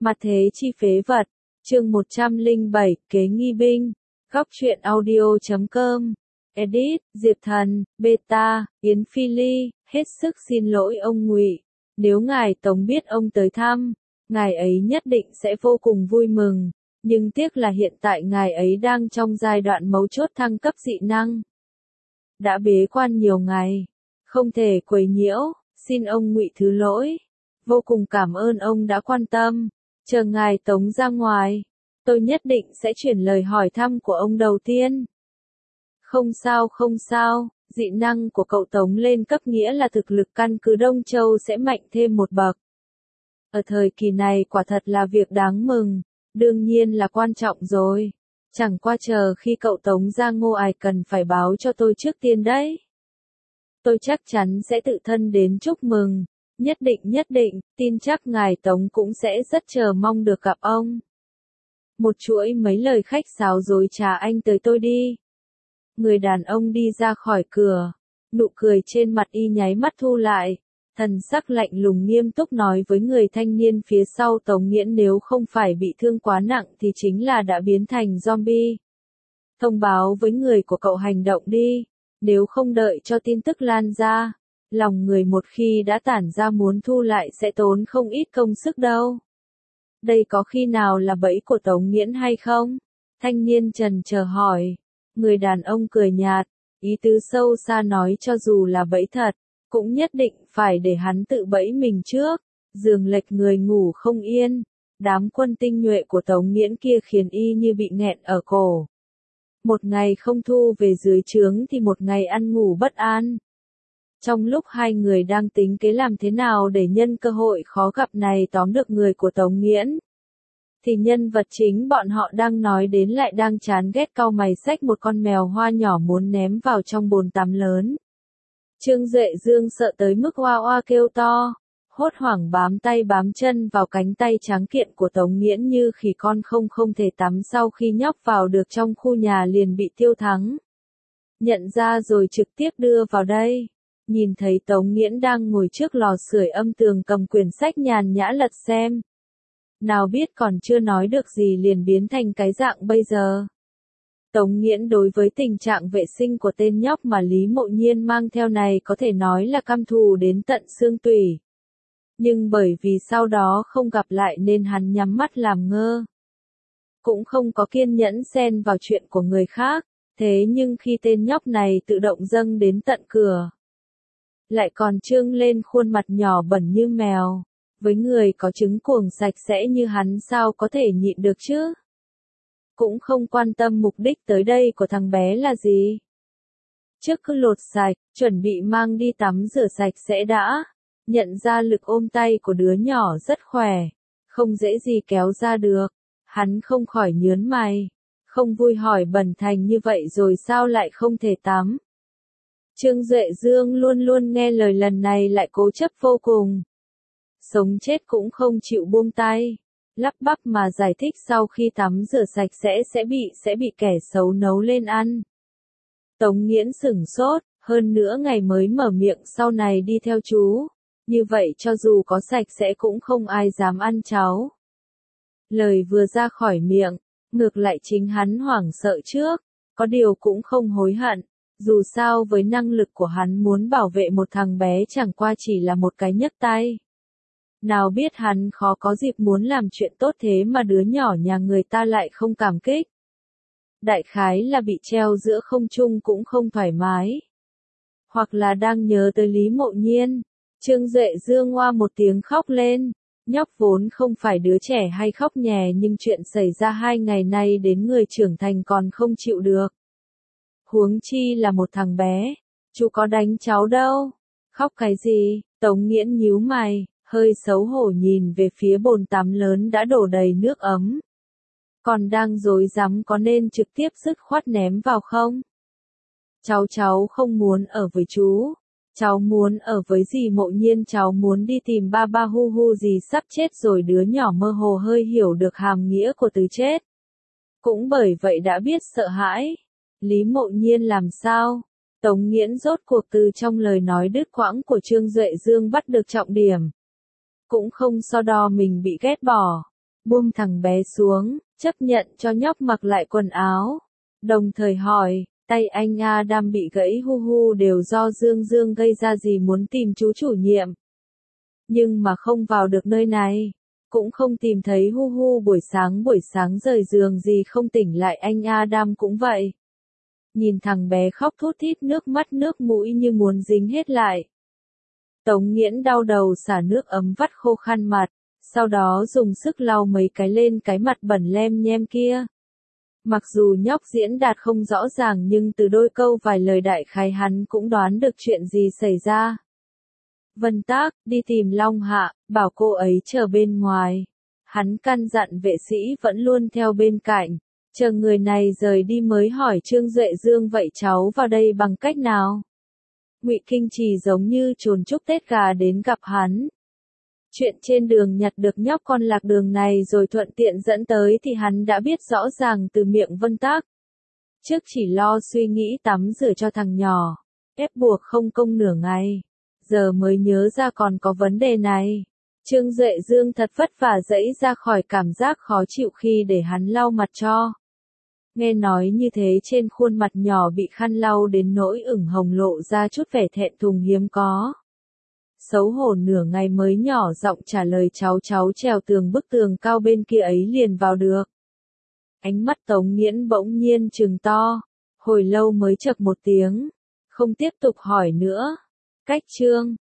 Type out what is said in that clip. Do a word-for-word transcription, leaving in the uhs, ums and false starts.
Mặt thế chi phế vật, chương một trăm lẻ bảy, kế nghi binh, góc truyện audio chấm com, edit, Diệp Thần, beta, Yến Phi Ly, hết sức xin lỗi ông Ngụy. Nếu ngài Tống biết ông tới thăm, ngài ấy nhất định sẽ vô cùng vui mừng, nhưng tiếc là hiện tại ngài ấy đang trong giai đoạn mấu chốt thăng cấp dị năng. Đã bế quan nhiều ngày, không thể quấy nhiễu, xin ông Ngụy thứ lỗi. Vô cùng cảm ơn ông đã quan tâm. Chờ ngài Tống ra ngoài, tôi nhất định sẽ chuyển lời hỏi thăm của ông đầu tiên. Không sao không sao, dị năng của cậu Tống lên cấp nghĩa là thực lực căn cứ Đông Châu sẽ mạnh thêm một bậc. Ở thời kỳ này quả thật là việc đáng mừng, đương nhiên là quan trọng rồi. Chẳng qua chờ khi cậu Tống ra Ngô Ải cần phải báo cho tôi trước tiên đấy. Tôi chắc chắn sẽ tự thân đến chúc mừng. Nhất định nhất định, tin chắc ngài Tống cũng sẽ rất chờ mong được gặp ông. Một chuỗi mấy lời khách sáo dối trá anh tới tôi đi. Người đàn ông đi ra khỏi cửa, nụ cười trên mặt y nháy mắt thu lại, thần sắc lạnh lùng nghiêm túc nói với người thanh niên phía sau Tống Nghiễn nếu không phải bị thương quá nặng thì chính là đã biến thành zombie. Thông báo với người của cậu hành động đi, nếu không đợi cho tin tức lan ra. Lòng người một khi đã tản ra muốn thu lại sẽ tốn không ít công sức đâu. Đây có khi nào là bẫy của Tống Nghiễn hay không? Thanh niên trần chờ hỏi. Người đàn ông cười nhạt, ý tứ sâu xa nói cho dù là bẫy thật, cũng nhất định phải để hắn tự bẫy mình trước. Giường lệch người ngủ không yên, đám quân tinh nhuệ của Tống Nghiễn kia khiến y như bị nghẹn ở cổ. Một ngày không thu về dưới trướng thì một ngày ăn ngủ bất an. Trong lúc hai người đang tính kế làm thế nào để nhân cơ hội khó gặp này tóm được người của Tống Nghiễn, thì nhân vật chính bọn họ đang nói đến lại đang chán ghét cau mày xách một con mèo hoa nhỏ muốn ném vào trong bồn tắm lớn. Trương Duệ Dương sợ tới mức oa oa kêu to, hốt hoảng bám tay bám chân vào cánh tay trắng kiện của Tống Nghiễn như khỉ con không không thể tắm sau khi nhóc vào được trong khu nhà liền bị Tiêu Thắng nhận ra rồi trực tiếp đưa vào đây. Nhìn thấy Tống Nghiễn đang ngồi trước lò sưởi âm tường cầm quyển sách nhàn nhã lật xem. Nào biết còn chưa nói được gì liền biến thành cái dạng bây giờ. Tống Nghiễn đối với tình trạng vệ sinh của tên nhóc mà Lý Mộ Nhiên mang theo này có thể nói là căm thù đến tận xương tủy. Nhưng bởi vì sau đó không gặp lại nên hắn nhắm mắt làm ngơ. Cũng không có kiên nhẫn xen vào chuyện của người khác, thế nhưng khi tên nhóc này tự động dâng đến tận cửa, lại còn trương lên khuôn mặt nhỏ bẩn như mèo, với người có trứng cuồng sạch sẽ như hắn sao có thể nhịn được chứ? Cũng không quan tâm mục đích tới đây của thằng bé là gì. Trước cứ lột sạch, chuẩn bị mang đi tắm rửa sạch sẽ đã, nhận ra lực ôm tay của đứa nhỏ rất khỏe, không dễ gì kéo ra được, hắn không khỏi nhớn mày, không vui hỏi bẩn thành như vậy rồi sao lại không thể tắm. Trương Duệ Dương luôn luôn nghe lời lần này lại cố chấp vô cùng. Sống chết cũng không chịu buông tay, lắp bắp mà giải thích sau khi tắm rửa sạch sẽ sẽ bị sẽ bị kẻ xấu nấu lên ăn. Tống Nghiễn sửng sốt, hơn nữa ngày mới mở miệng sau này đi theo chú, như vậy cho dù có sạch sẽ cũng không ai dám ăn cháu. Lời vừa ra khỏi miệng, ngược lại chính hắn hoảng sợ trước, có điều cũng không hối hận. Dù sao với năng lực của hắn muốn bảo vệ một thằng bé chẳng qua chỉ là một cái nhấc tay. Nào biết hắn khó có dịp muốn làm chuyện tốt thế mà đứa nhỏ nhà người ta lại không cảm kích. Đại khái là bị treo giữa không trung cũng không thoải mái. Hoặc là đang nhớ tới Lý Mộ Nhiên. Trương Duệ Dương oa một tiếng khóc lên. Nhóc vốn không phải đứa trẻ hay khóc nhè nhưng chuyện xảy ra hai ngày nay đến người trưởng thành còn không chịu được. Huống chi là một thằng bé, chú có đánh cháu đâu. Khóc cái gì? Tống Nghiễn nhíu mày, hơi xấu hổ nhìn về phía bồn tắm lớn đã đổ đầy nước ấm. Còn đang rối rắm có nên trực tiếp dứt khoát ném vào không? Cháu cháu không muốn ở với chú. Cháu muốn ở với dì Mộ Nhiên, cháu muốn đi tìm ba ba hu hu dì sắp chết rồi. Đứa nhỏ mơ hồ hơi hiểu được hàm nghĩa của từ chết. Cũng bởi vậy đã biết sợ hãi. Lý Mộ Nhiên làm sao? Tống Nghiễn rốt cuộc từ trong lời nói đứt quãng của Trương Duệ Dương bắt được trọng điểm. Cũng không so đo mình bị ghét bỏ. buông thằng bé xuống, chấp nhận cho nhóc mặc lại quần áo. Đồng thời hỏi, tay anh Adam bị gãy hu hu đều do Dương Dương gây ra gì muốn tìm chú chủ nhiệm. Nhưng mà không vào được nơi này. Cũng không tìm thấy hu hu buổi sáng buổi sáng rời giường gì không tỉnh lại anh Adam cũng vậy. Nhìn thằng bé khóc thút thít nước mắt nước mũi như muốn dính hết lại. Tống Nghiễn đau đầu xả nước ấm vắt khô khăn mặt, sau đó dùng sức lau mấy cái lên cái mặt bẩn lem nhem kia. Mặc dù nhóc diễn đạt không rõ ràng nhưng từ đôi câu vài lời đại khái hắn cũng đoán được chuyện gì xảy ra. Vân Tác, đi tìm Long Hạ, bảo cô ấy chờ bên ngoài. Hắn căn dặn vệ sĩ vẫn luôn theo bên cạnh, chờ người này rời đi mới hỏi Trương Duệ Dương vậy cháu vào đây bằng cách nào? Ngụy Kinh Trì giống như trồn chúc Tết gà đến gặp hắn. Chuyện trên đường nhặt được nhóc con lạc đường này rồi thuận tiện dẫn tới thì hắn đã biết rõ ràng từ miệng Vân Tác. Trước chỉ lo suy nghĩ tắm rửa cho thằng nhỏ, ép buộc không công nửa ngày. Giờ mới nhớ ra còn có vấn đề này. Trương Duệ Dương thật vất vả dẫy ra khỏi cảm giác khó chịu khi để hắn lau mặt cho. Nghe nói như thế trên khuôn mặt nhỏ bị khăn lau đến nỗi ửng hồng lộ ra chút vẻ thẹn thùng hiếm có. Xấu hổ nửa ngày mới nhỏ giọng trả lời cháu cháu trèo tường bức tường cao bên kia ấy liền vào được. Ánh mắt Tống Nghiễn bỗng nhiên trừng to, hồi lâu mới chậc một tiếng, không tiếp tục hỏi nữa. Cách chương